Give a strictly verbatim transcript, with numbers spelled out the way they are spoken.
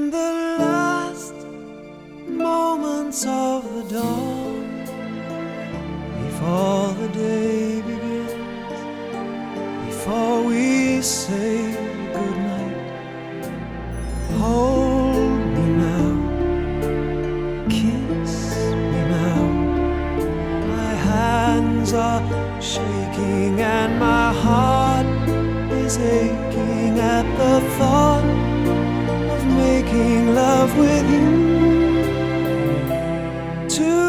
In the last moments of the dawn, before the day begins, before we say goodnight, hold me now, kiss me now. My hands are shaking and my heart is aching at the thought of making love with you. To